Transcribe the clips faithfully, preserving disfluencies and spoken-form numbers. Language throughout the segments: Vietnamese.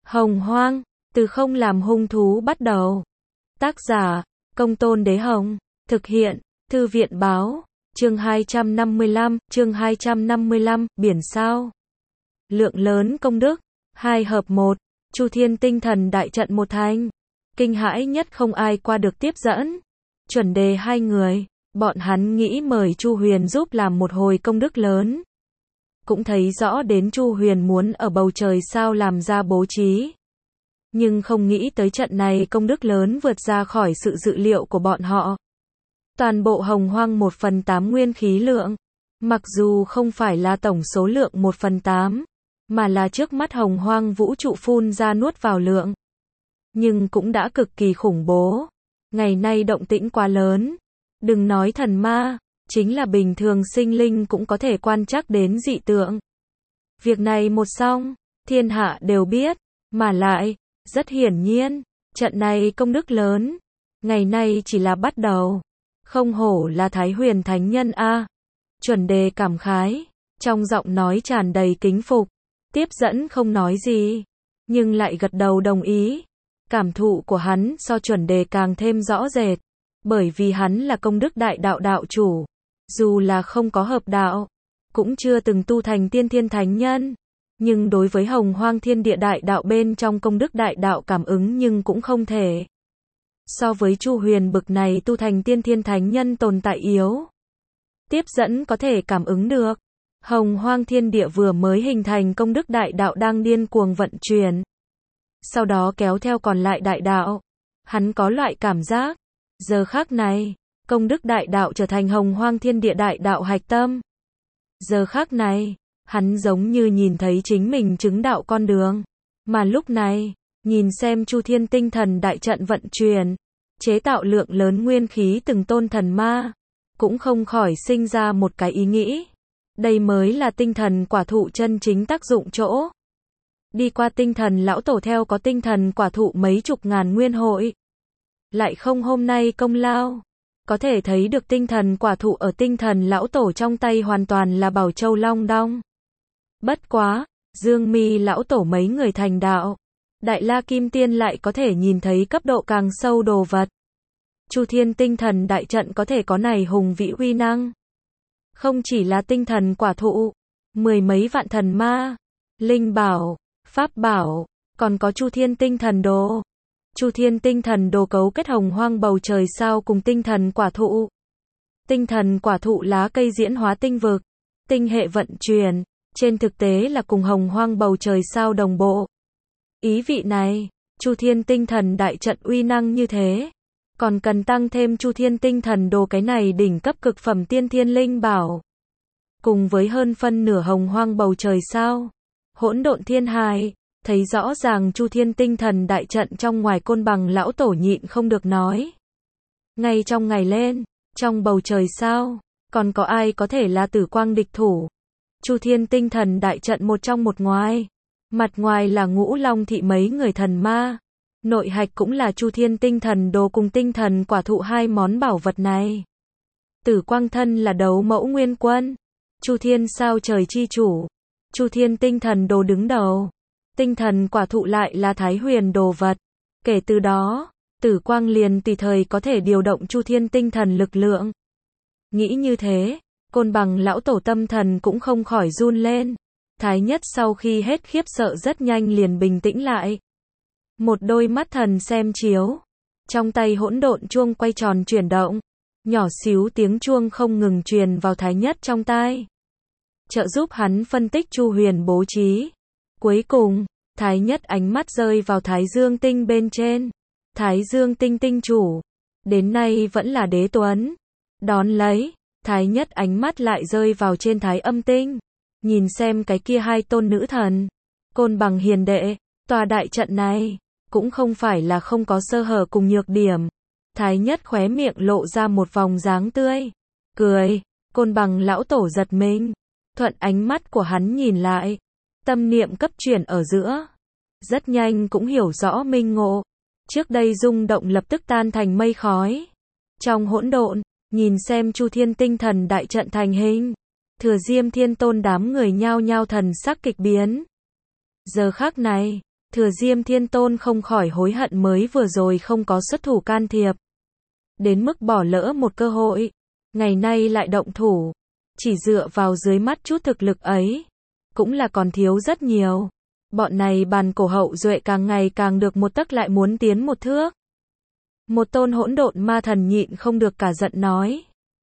Hồng Hoang, từ không làm hung thú bắt đầu. Tác giả, Công Tôn Đế Hồng. Thực hiện, Thư viện báo. Chương hai trăm năm mươi lăm, chương hai trăm năm mươi lăm, biển sao. Lượng lớn công đức, hai hợp một, Chu Thiên tinh thần đại trận một thành. Kinh hãi nhất không ai qua được tiếp dẫn. Chuẩn đề hai người, bọn hắn nghĩ mời Chu Huyền giúp làm một hồi công đức lớn. Cũng thấy rõ đến Chu Huyền muốn ở bầu trời sao làm ra bố trí. Nhưng không nghĩ tới trận này công đức lớn vượt ra khỏi sự dự liệu của bọn họ. Toàn bộ Hồng Hoang một phần tám nguyên khí lượng, mặc dù không phải là tổng số lượng một phần tám, mà là trước mắt Hồng Hoang vũ trụ phun ra nuốt vào lượng. Nhưng cũng đã cực kỳ khủng bố. Ngày nay động tĩnh quá lớn. Đừng nói thần ma, chính là bình thường sinh linh cũng có thể quan trắc đến dị tượng. Việc này một xong, thiên hạ đều biết, mà lại, rất hiển nhiên, trận này công đức lớn, ngày nay chỉ là bắt đầu. Không hổ là Thái Huyền Thánh Nhân a. Chuẩn đề cảm khái, trong giọng nói tràn đầy kính phục. Tiếp dẫn không nói gì, nhưng lại gật đầu đồng ý. Cảm thụ của hắn so chuẩn đề càng thêm rõ rệt, bởi vì hắn là công đức đại đạo đạo chủ, dù là không có hợp đạo, cũng chưa từng tu thành tiên thiên thánh nhân, nhưng đối với Hồng Hoang thiên địa đại đạo bên trong công đức đại đạo cảm ứng nhưng cũng không thể. So với Chu Huyền bực này tu thành tiên thiên thánh nhân tồn tại yếu, tiếp dẫn có thể cảm ứng được. Hồng Hoang thiên địa vừa mới hình thành công đức đại đạo đang điên cuồng vận chuyển. Sau đó kéo theo còn lại đại đạo. Hắn có loại cảm giác, giờ khắc này, công đức đại đạo trở thành Hồng Hoang thiên địa đại đạo hạch tâm. Giờ khắc này, hắn giống như nhìn thấy chính mình chứng đạo con đường. Mà lúc này, nhìn xem Chu Thiên tinh thần đại trận vận chuyển, chế tạo lượng lớn nguyên khí từng tôn thần ma, cũng không khỏi sinh ra một cái ý nghĩ. Đây mới là tinh thần quả thụ chân chính tác dụng chỗ. Đi qua tinh thần lão tổ theo có tinh thần quả thụ mấy chục ngàn nguyên hội. Lại không hôm nay công lao. Có thể thấy được tinh thần quả thụ ở tinh thần lão tổ trong tay hoàn toàn là bảo châu long đong. Bất quá, Dương Mi lão tổ mấy người thành đạo. Đại La Kim Tiên lại có thể nhìn thấy cấp độ càng sâu đồ vật. Chu Thiên tinh thần đại trận có thể có này hùng vĩ uy năng. Không chỉ là tinh thần quả thụ, mười mấy vạn thần ma, linh bảo, pháp bảo, còn có Chu Thiên tinh thần đồ. Chu Thiên tinh thần đồ cấu kết Hồng Hoang bầu trời sao cùng tinh thần quả thụ. Tinh thần quả thụ lá cây diễn hóa tinh vực, tinh hệ vận chuyển, trên thực tế là cùng Hồng Hoang bầu trời sao đồng bộ. Ý vị này, Chu Thiên tinh thần đại trận uy năng như thế, còn cần tăng thêm Chu Thiên tinh thần đồ cái này đỉnh cấp cực phẩm tiên thiên linh bảo. Cùng với hơn phân nửa Hồng Hoang bầu trời sao, hỗn độn thiên hài, thấy rõ ràng Chu Thiên tinh thần đại trận trong ngoài Côn Bằng lão tổ nhịn không được nói. Ngay trong ngày lên, trong bầu trời sao, còn có ai có thể là Tử Quang địch thủ. Chu Thiên tinh thần đại trận một trong một ngoài. Mặt ngoài là Ngũ Long thị mấy người thần ma. Nội hạch cũng là Chu Thiên tinh thần đồ cùng tinh thần quả thụ hai món bảo vật này. Tử Quang thân là đấu mẫu nguyên quân. Chu Thiên sao trời chi chủ. Chu Thiên tinh thần đồ đứng đầu. Tinh thần quả thụ lại là Thái Huyền đồ vật. Kể từ đó, Tử Quang liền tùy thời có thể điều động Chu Thiên tinh thần lực lượng. Nghĩ như thế, Côn Bằng lão tổ tâm thần cũng không khỏi run lên. Thái Nhất sau khi hết khiếp sợ rất nhanh liền bình tĩnh lại. Một đôi mắt thần xem chiếu. Trong tay hỗn độn chuông quay tròn chuyển động. Nhỏ xíu tiếng chuông không ngừng truyền vào Thái Nhất trong tai. Trợ giúp hắn phân tích Chu Huyền bố trí. Cuối cùng, Thái Nhất ánh mắt rơi vào Thái Dương tinh bên trên. Thái Dương tinh tinh chủ. Đến nay vẫn là đế tuấn. Đón lấy, Thái Nhất ánh mắt lại rơi vào trên Thái Âm tinh. Nhìn xem cái kia hai tôn nữ thần. Côn Bằng hiền đệ, tòa đại trận này, cũng không phải là không có sơ hở cùng nhược điểm. Thái Nhất khóe miệng lộ ra một vòng dáng tươi. Cười, Côn Bằng lão tổ giật mình. Thuận ánh mắt của hắn nhìn lại. Tâm niệm cấp chuyển ở giữa. Rất nhanh cũng hiểu rõ minh ngộ. Trước đây rung động lập tức tan thành mây khói. Trong hỗn độn, nhìn xem Chu Thiên tinh thần đại trận thành hình. Thừa Diêm Thiên Tôn đám người nhao nhao thần sắc kịch biến. Giờ khắc này, Thừa Diêm Thiên Tôn không khỏi hối hận mới vừa rồi không có xuất thủ can thiệp. Đến mức bỏ lỡ một cơ hội. Ngày nay lại động thủ. Chỉ dựa vào dưới mắt chút thực lực ấy. Cũng là còn thiếu rất nhiều. Bọn này bàn cổ hậu duệ càng ngày càng được một tấc lại muốn tiến một thước. Một tôn hỗn độn ma thần nhịn không được cả giận nói.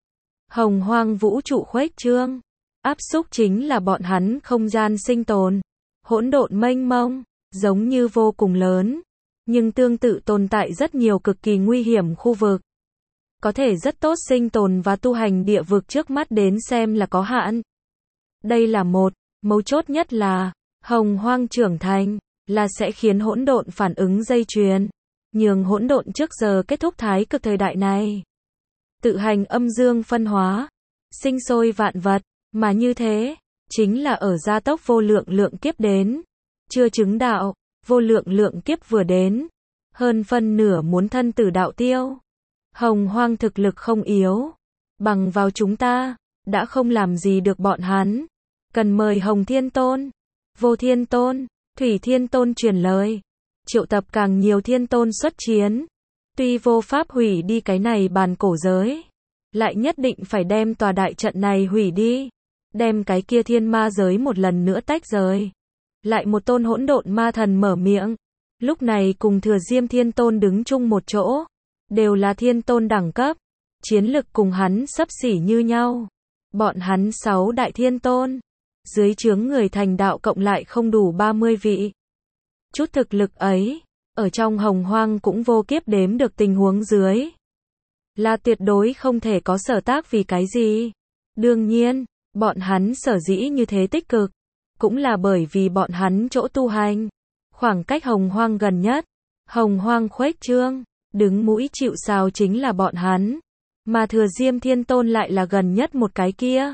Hồng hoang vũ trụ khuếch trương. Áp xúc chính là bọn hắn không gian sinh tồn. Hỗn độn mênh mông, giống như vô cùng lớn. Nhưng tương tự tồn tại rất nhiều cực kỳ nguy hiểm khu vực. Có thể rất tốt sinh tồn và tu hành địa vực trước mắt đến xem là có hạn. Đây là một, mấu chốt nhất là, hồng hoang trưởng thành, là sẽ khiến hỗn độn phản ứng dây chuyền. Nhường hỗn độn trước giờ kết thúc thái cực thời đại này. Tự hành âm dương phân hóa, sinh sôi vạn vật, mà như thế, chính là ở gia tốc vô lượng lượng kiếp đến. Chưa chứng đạo, vô lượng lượng kiếp vừa đến. Hơn phân nửa muốn thân tử đạo tiêu. Hồng hoang thực lực không yếu. Bằng vào chúng ta, đã không làm gì được bọn hắn. Cần mời Hồng Thiên Tôn, Vô Thiên Tôn, Thủy Thiên Tôn truyền lời. Triệu tập càng nhiều thiên tôn xuất chiến. Tuy vô pháp hủy đi cái này bàn cổ giới. Lại nhất định phải đem tòa đại trận này hủy đi. Đem cái kia thiên ma giới một lần nữa tách rời. Lại một tôn hỗn độn ma thần mở miệng. Lúc này cùng Thừa Diêm Thiên Tôn đứng chung một chỗ. Đều là thiên tôn đẳng cấp. Chiến lực cùng hắn xấp xỉ như nhau. Bọn hắn sáu đại thiên tôn. Dưới trướng người thành đạo cộng lại không đủ ba mươi vị. Chút thực lực ấy, ở trong hồng hoang cũng vô kiếp đếm được tình huống dưới. Là tuyệt đối không thể có sở tác vì cái gì. Đương nhiên, bọn hắn sở dĩ như thế tích cực. Cũng là bởi vì bọn hắn chỗ tu hành. Khoảng cách hồng hoang gần nhất. Hồng hoang khuếch trương, đứng mũi chịu sào chính là bọn hắn. Mà Thừa Diêm Thiên Tôn lại là gần nhất một cái kia.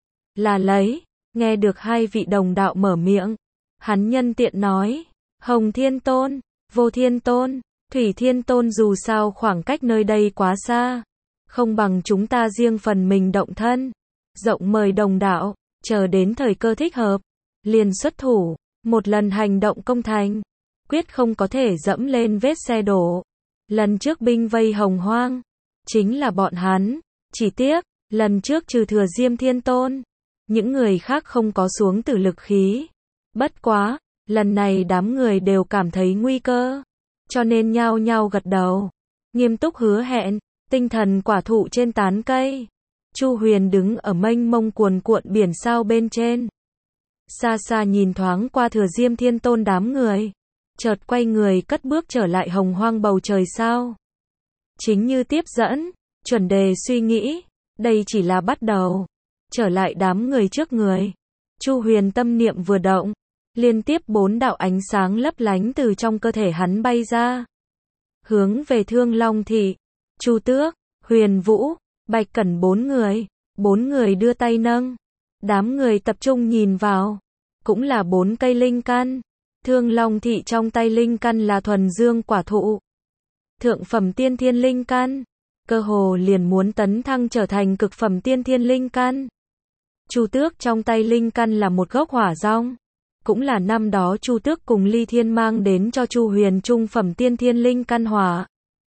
Là lấy, nghe được hai vị đồng đạo mở miệng. Hắn nhân tiện nói. Hồng Thiên Tôn, Vô Thiên Tôn, Thủy Thiên Tôn dù sao khoảng cách nơi đây quá xa. Không bằng chúng ta riêng phần mình động thân. Rộng mời đồng đạo, chờ đến thời cơ thích hợp. Liền xuất thủ, một lần hành động công thành. Quyết không có thể dẫm lên vết xe đổ. Lần trước binh vây hồng hoang. Chính là bọn hắn. Chỉ tiếc, lần trước trừ Thừa Diêm Thiên Tôn. Những người khác không có xuống tử lực khí. Bất quá. Lần này đám người đều cảm thấy nguy cơ. Cho nên nhao nhao gật đầu. Nghiêm túc hứa hẹn. Tinh thần quả thụ trên tán cây. Chu Huyền đứng ở mênh mông cuồn cuộn biển sao bên trên. Xa xa nhìn thoáng qua Thừa Diêm Thiên Tôn đám người. Chợt quay người cất bước trở lại hồng hoang bầu trời sao. Chính như tiếp dẫn. Chuẩn đề suy nghĩ. Đây chỉ là bắt đầu. Trở lại đám người trước người. Chu Huyền tâm niệm vừa động. Liên tiếp bốn đạo ánh sáng lấp lánh từ trong cơ thể hắn bay ra. Hướng về Thương Long Thị, Chu Tước, Huyền Vũ, Bạch Cẩn bốn người. Bốn người đưa tay nâng. Đám người tập trung nhìn vào. Cũng là bốn cây linh căn. Thương Long Thị trong tay linh căn là thuần dương quả thụ. Thượng phẩm tiên thiên linh căn. Cơ hồ liền muốn tấn thăng trở thành cực phẩm tiên thiên linh căn. Chu Tước trong tay linh căn là một gốc hỏa dong. Cũng là năm đó Chu Tước cùng Ly Thiên mang đến cho Chu Huyền trung phẩm tiên thiên linh căn hỏa.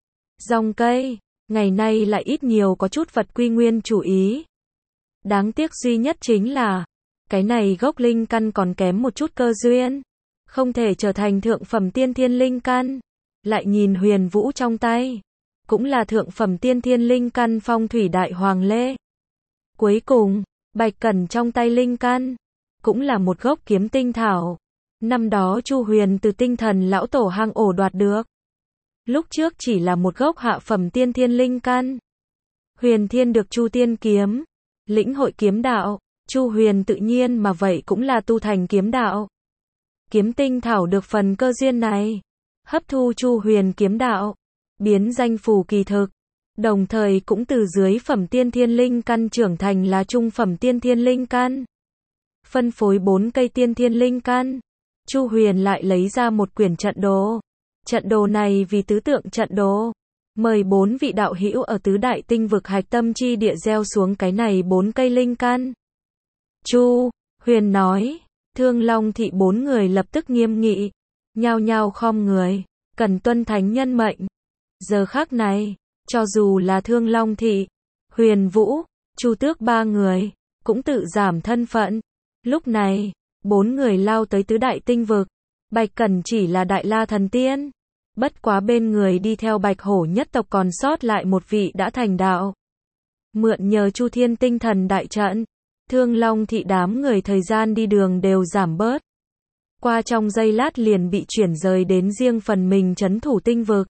Dòng cây, ngày nay lại ít nhiều có chút vật quy nguyên chủ ý. Đáng tiếc duy nhất chính là, cái này gốc linh căn còn kém một chút cơ duyên. Không thể trở thành thượng phẩm tiên thiên linh căn. Lại nhìn Huyền Vũ trong tay. Cũng là thượng phẩm tiên thiên linh căn phong thủy đại hoàng lê. Cuối cùng, Bạch Cẩn trong tay linh căn. Cũng là một gốc kiếm tinh thảo. Năm đó Chu Huyền từ tinh thần lão tổ hang ổ đoạt được. Lúc trước chỉ là một gốc hạ phẩm tiên thiên linh căn. Huyền Thiên được Chu Tiên kiếm. Lĩnh hội kiếm đạo. Chu Huyền tự nhiên mà vậy cũng là tu thành kiếm đạo. Kiếm tinh thảo được phần cơ duyên này. Hấp thu Chu Huyền kiếm đạo. Biến danh phù kỳ thực. Đồng thời cũng từ dưới phẩm tiên thiên linh căn trưởng thành là trung phẩm tiên thiên linh căn. Phân phối bốn cây tiên thiên linh căn. Chu Huyền lại lấy ra một quyển trận đồ. Trận đồ này vì tứ tượng trận đồ. Mời bốn vị đạo hữu ở tứ đại tinh vực hạch tâm chi địa gieo xuống cái này bốn cây linh căn. Chu Huyền nói. Thương Long Thị bốn người lập tức nghiêm nghị. nhao nhao khom người, cần tuân thánh nhân mệnh. Giờ khắc này, cho dù là Thương Long Thị, Huyền Vũ, Chu Tước ba người, cũng tự giảm thân phận. Lúc này, bốn người lao tới tứ đại tinh vực. Bạch Cẩn chỉ là Đại La Thần Tiên. Bất quá bên người đi theo Bạch Hổ nhất tộc còn sót lại một vị đã thành đạo. Mượn nhờ Chu Thiên Tinh Thần đại trận, Thương Long Thị đám người thời gian đi đường đều giảm bớt. Qua trong giây lát liền bị chuyển rời đến riêng phần mình trấn thủ tinh vực.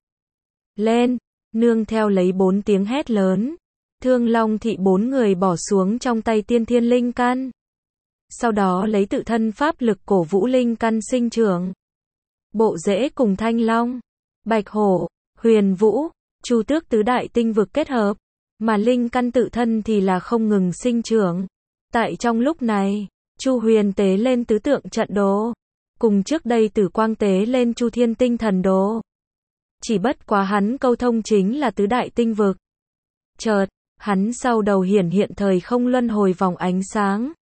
Lên, nương theo lấy bốn tiếng hét lớn. Thương Long Thị bốn người bỏ xuống trong tay tiên thiên linh căn. Sau đó lấy tự thân pháp lực cổ vũ linh căn sinh trưởng. Bộ rễ cùng Thanh Long, Bạch Hổ, Huyền Vũ, Chu Tước tứ đại tinh vực kết hợp, mà linh căn tự thân thì là không ngừng sinh trưởng. Tại trong lúc này, Chu Huyền tế lên tứ tượng trận đồ, cùng trước đây Tử Quang tế lên Chu Thiên Tinh Thần đồ. Chỉ bất quá hắn câu thông chính là tứ đại tinh vực. Chợt, hắn sau đầu hiển hiện thời không luân hồi vòng ánh sáng,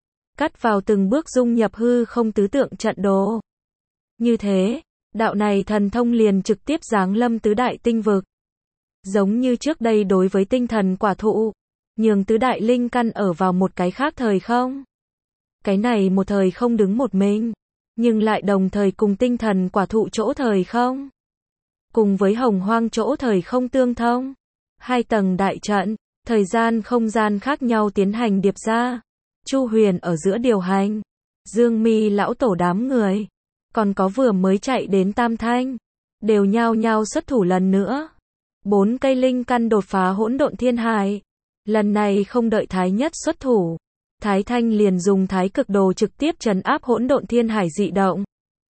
cắt vào từng bước dung nhập hư không tứ tượng trận đồ. Như thế, đạo này thần thông liền trực tiếp giáng lâm tứ đại tinh vực. Giống như trước đây đối với tinh thần quả thụ, nhường tứ đại linh căn ở vào một cái khác thời không. Cái này một thời không đứng một mình, nhưng lại đồng thời cùng tinh thần quả thụ chỗ thời không. Cùng với hồng hoang chỗ thời không tương thông. Hai tầng đại trận, thời gian không gian khác nhau tiến hành điệp ra. Chu Huyền ở giữa điều hành. Dương Mi lão tổ đám người, còn có vừa mới chạy đến Tam Thanh, đều nhao nhao xuất thủ lần nữa. Bốn cây linh căn đột phá hỗn độn thiên hải. Lần này không đợi Thái Nhất xuất thủ, Thái Thanh liền dùng Thái Cực Đồ trực tiếp trấn áp hỗn độn thiên hải dị động.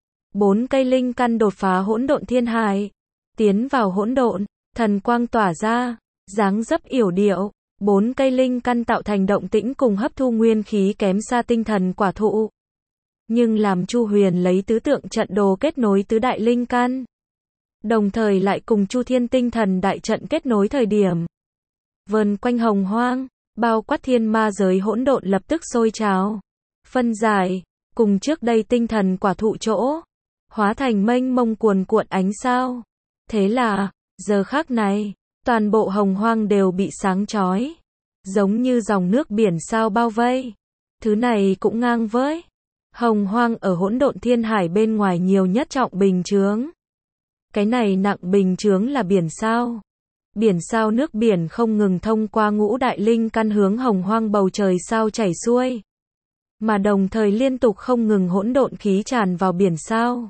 Bốn cây linh căn đột phá hỗn độn thiên hải, tiến vào hỗn độn, thần quang tỏa ra, dáng dấp yểu điệu. Bốn cây linh căn tạo thành động tĩnh cùng hấp thu nguyên khí kém xa tinh thần quả thụ. Nhưng làm Chu Huyền lấy tứ tượng trận đồ kết nối tứ đại linh căn, đồng thời lại cùng Chu Thiên Tinh Thần đại trận kết nối thời điểm, vần quanh hồng hoang, bao quát thiên ma giới hỗn độn lập tức sôi trào, phân giải, cùng trước đây tinh thần quả thụ chỗ, hóa thành mênh mông cuồn cuộn ánh sao. Thế là, giờ khắc này, toàn bộ hồng hoang đều bị sáng chói, giống như dòng nước biển sao bao vây. Thứ này cũng ngang với hồng hoang ở hỗn độn thiên hải bên ngoài nhiều nhất trọng bình chướng. Cái này nặng bình chướng là biển sao. Biển sao nước biển không ngừng thông qua ngũ đại linh căn hướng hồng hoang bầu trời sao chảy xuôi, mà đồng thời liên tục không ngừng hỗn độn khí tràn vào biển sao.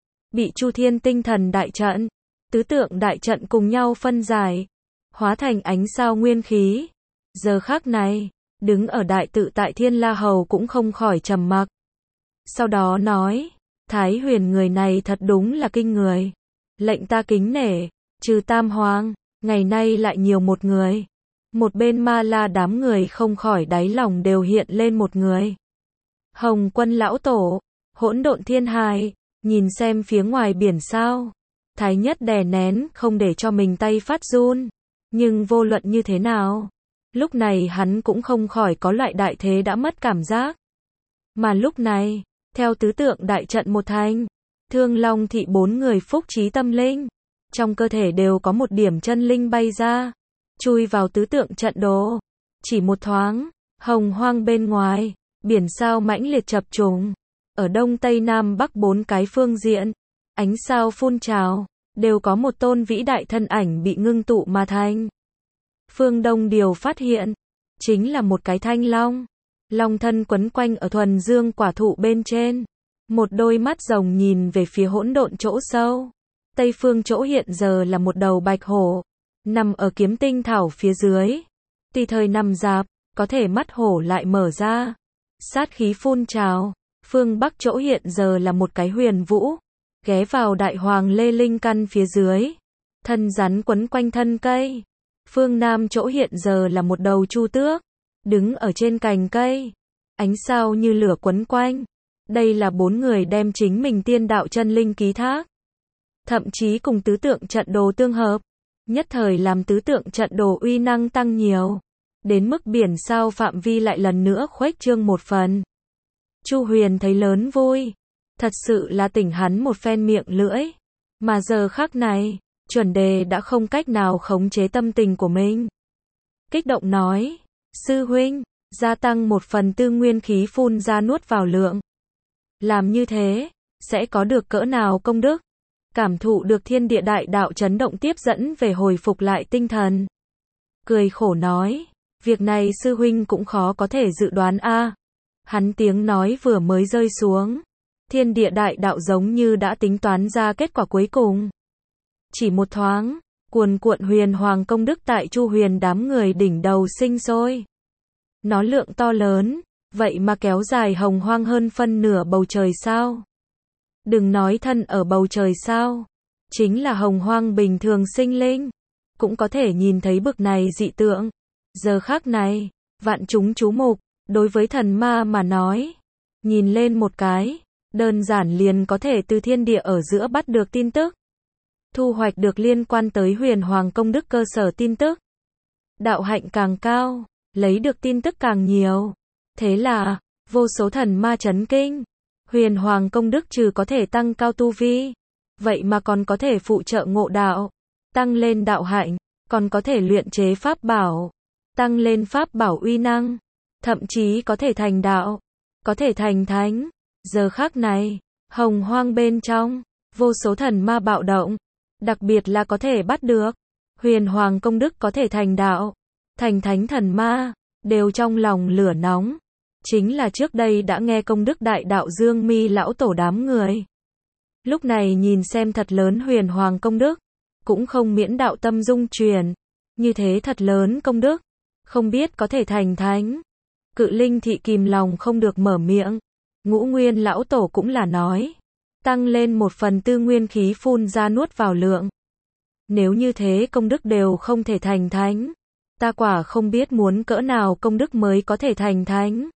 Bị Chu Thiên Tinh Thần đại trận, tứ tượng đại trận cùng nhau phân giải, hóa thành ánh sao nguyên khí. Giờ khắc này, đứng ở đại tự tại Thiên La Hầu cũng không khỏi trầm mặc. Sau đó nói, Thái Huyền người này thật đúng là kinh người. Lệnh ta kính nể, trừ Tam Hoàng, ngày nay lại nhiều một người. Một bên Ma La đám người không khỏi đáy lòng đều hiện lên một người. Hồng Quân lão tổ, hỗn độn thiên hải, nhìn xem phía ngoài biển sao. Thái Nhất đè nén không để cho mình tay phát run. Nhưng vô luận như thế nào, lúc này hắn cũng không khỏi có loại đại thế đã mất cảm giác. Mà lúc này, theo tứ tượng đại trận một thành, Thương Long Thị bốn người phúc trí tâm linh, trong cơ thể đều có một điểm chân linh bay ra, chui vào tứ tượng trận đồ. Chỉ một thoáng, hồng hoang bên ngoài, biển sao mãnh liệt chập trùng, ở đông tây nam bắc bốn cái phương diện, ánh sao phun trào, đều có một tôn vĩ đại thân ảnh bị ngưng tụ mà thành. Phương Đông điều phát hiện, chính là một cái thanh long, long thân quấn quanh ở thuần dương quả thụ bên trên, một đôi mắt rồng nhìn về phía hỗn độn chỗ sâu. Tây phương chỗ hiện giờ là một đầu bạch hổ, nằm ở kiếm tinh thảo phía dưới. Tùy thời nằm rạp, có thể mắt hổ lại mở ra, sát khí phun trào. Phương Bắc chỗ hiện giờ là một cái huyền vũ, ghé vào đại hoàng lê linh căn phía dưới, thân rắn quấn quanh thân cây. Phương Nam chỗ hiện giờ là một đầu chu tước, đứng ở trên cành cây, ánh sao như lửa quấn quanh. Đây là bốn người đem chính mình tiên đạo chân linh ký thác, thậm chí cùng tứ tượng trận đồ tương hợp, nhất thời làm tứ tượng trận đồ uy năng tăng nhiều, đến mức biển sao phạm vi lại lần nữa khuếch trương một phần. Chu Huyền thấy lớn vui, Thật sự là tỉnh hắn một phen miệng lưỡi. Mà giờ khắc này, chuẩn đề đã không cách nào khống chế tâm tình của mình. Kích động nói, sư huynh, gia tăng một phần tư nguyên khí phun ra nuốt vào lượng. Làm như thế, sẽ có được cỡ nào công đức? Cảm thụ được thiên địa đại đạo chấn động tiếp dẫn về hồi phục lại tinh thần. Cười khổ nói, việc này sư huynh cũng khó có thể dự đoán a. Hắn tiếng nói vừa mới rơi xuống, thiên địa đại đạo giống như đã tính toán ra kết quả cuối cùng. Chỉ một thoáng, cuồn cuộn huyền hoàng công đức tại Chu Huyền đám người đỉnh đầu sinh sôi. Nó lượng to lớn, vậy mà kéo dài hồng hoang hơn phân nửa bầu trời sao? Đừng nói thân ở bầu trời sao, chính là hồng hoang bình thường sinh linh, cũng có thể nhìn thấy bực này dị tượng. Giờ khắc này, vạn chúng chú mục, đối với thần ma mà nói, nhìn lên một cái, đơn giản liền có thể từ thiên địa ở giữa bắt được tin tức. Thu hoạch được liên quan tới huyền hoàng công đức cơ sở tin tức. Đạo hạnh càng cao, lấy được tin tức càng nhiều. Thế là, vô số thần ma chấn kinh. Huyền hoàng công đức trừ có thể tăng cao tu vi, vậy mà còn có thể phụ trợ ngộ đạo, tăng lên đạo hạnh, còn có thể luyện chế pháp bảo, tăng lên pháp bảo uy năng, thậm chí có thể thành đạo, có thể thành thánh. Giờ khắc này, hồng hoang bên trong, vô số thần ma bạo động, đặc biệt là có thể bắt được huyền hoàng công đức có thể thành đạo, thành thánh thần ma, đều trong lòng lửa nóng. Chính là trước đây đã nghe công đức đại đạo Dương Mi lão tổ đám người. Lúc này nhìn xem thật lớn huyền hoàng công đức, cũng không miễn đạo tâm dung truyền. Như thế thật lớn công đức, không biết có thể thành thánh. Cự Linh thị kìm lòng không được mở miệng. Ngũ Nguyên lão tổ cũng là nói, tăng lên một phần tư nguyên khí phun ra nuốt vào lượng. Nếu như thế công đức đều không thể thành thánh, ta quả không biết muốn cỡ nào công đức mới có thể thành thánh.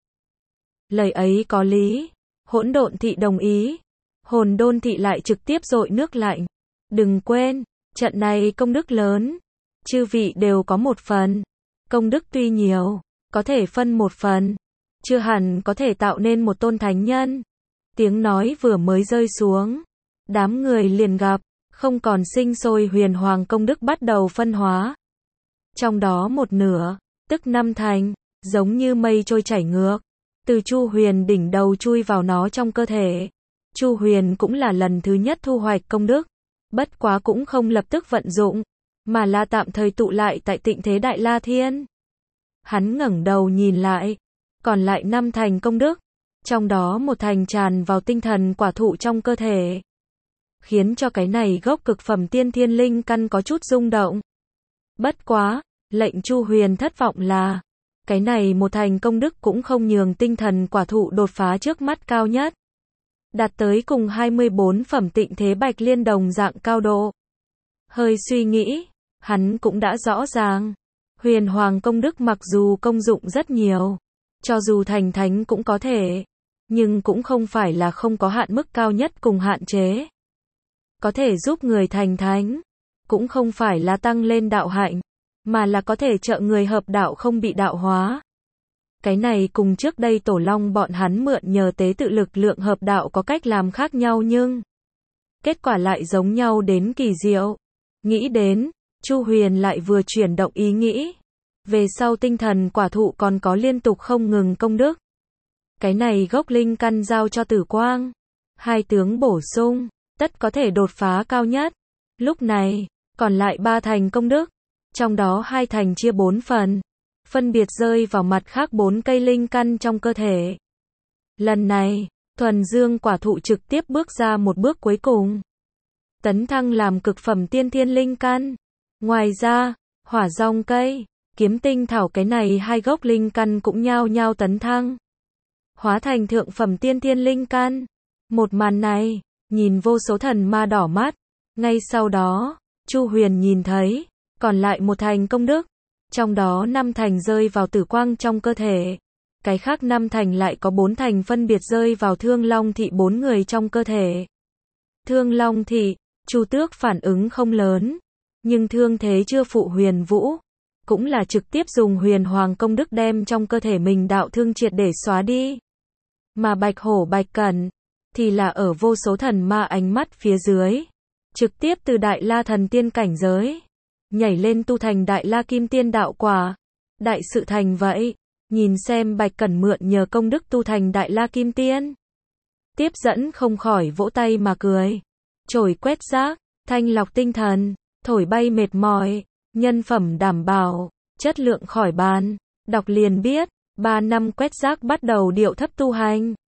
Lời ấy có lý. Hỗn Độn thị đồng ý. Hồn Đôn thị lại trực tiếp dội nước lạnh. Đừng quên, trận này công đức lớn, chư vị đều có một phần. Công đức tuy nhiều, có thể phân một phần, chưa hẳn có thể tạo nên một tôn thánh nhân. Tiếng nói vừa mới rơi xuống, đám người liền gặp, không còn sinh sôi huyền hoàng công đức bắt đầu phân hóa. Trong đó một nửa, tức năm thành, giống như mây trôi chảy ngược, từ Chu Huyền đỉnh đầu chui vào nó trong cơ thể. Chu Huyền cũng là lần thứ nhất thu hoạch công đức, bất quá cũng không lập tức vận dụng, mà là tạm thời tụ lại tại Tịnh Thế Đại La Thiên. Hắn ngẩng đầu nhìn lại, còn lại năm thành công đức, trong đó một thành tràn vào tinh thần quả thụ trong cơ thể, khiến cho cái này gốc cực phẩm tiên thiên linh căn có chút rung động. Bất quá, lệnh Chu Huyền thất vọng là, cái này một thành công đức cũng không nhường tinh thần quả thụ đột phá trước mắt cao nhất, đạt tới cùng hai mươi bốn phẩm Tịnh Thế Bạch Liên đồng dạng cao độ. Hơi suy nghĩ, hắn cũng đã rõ ràng, huyền hoàng công đức mặc dù công dụng rất nhiều, cho dù thành thánh cũng có thể, nhưng cũng không phải là không có hạn mức cao nhất cùng hạn chế. Có thể giúp người thành thánh, cũng không phải là tăng lên đạo hạnh, mà là có thể trợ người hợp đạo không bị đạo hóa. Cái này cùng trước đây Tổ Long bọn hắn mượn nhờ tế tự lực lượng hợp đạo có cách làm khác nhau nhưng kết quả lại giống nhau đến kỳ diệu. Nghĩ đến, Chu Huyền lại vừa chuyển động ý nghĩ. Về sau tinh thần quả thụ còn có liên tục không ngừng công đức. Cái này gốc linh căn giao cho Tử Quang. Hai tướng bổ sung, tất có thể đột phá cao nhất. Lúc này, còn lại ba thành công đức. Trong đó hai thành chia bốn phần. Phân biệt rơi vào mặt khác bốn cây linh căn trong cơ thể. Lần này, thuần dương quả thụ trực tiếp bước ra một bước cuối cùng. Tấn thăng làm cực phẩm tiên thiên linh căn. Ngoài ra, hỏa rong cây, kiếm tinh thảo cái này hai gốc linh căn cũng nhao nhao tấn thăng. Hóa thành thượng phẩm tiên thiên linh căn. Một màn này, nhìn vô số thần ma đỏ mắt. Ngay sau đó, Chu Huyền nhìn thấy, còn lại một thành công đức. Trong đó năm thành rơi vào Tử Quang trong cơ thể. Cái khác năm thành lại có bốn thành phân biệt rơi vào Thương Long thị bốn người trong cơ thể. Thương Long thị, Chu Tước phản ứng không lớn, nhưng thương thế chưa phụ Huyền Vũ, cũng là trực tiếp dùng huyền hoàng công đức đem trong cơ thể mình đạo thương triệt để xóa đi. Mà Bạch Hổ Bạch Cẩn, thì là ở vô số thần ma ánh mắt phía dưới. Trực tiếp từ Đại La thần tiên cảnh giới, nhảy lên tu thành Đại La kim tiên đạo quả. Đại sự thành vậy, nhìn xem Bạch Cẩn mượn nhờ công đức tu thành Đại La kim tiên. Tiếp dẫn không khỏi vỗ tay mà cười. Chổi quét rác, thanh lọc tinh thần, thổi bay mệt mỏi, nhân phẩm đảm bảo, chất lượng khỏi bàn. Đọc liền biết, ba năm quét rác bắt đầu điệu thấp tu hành.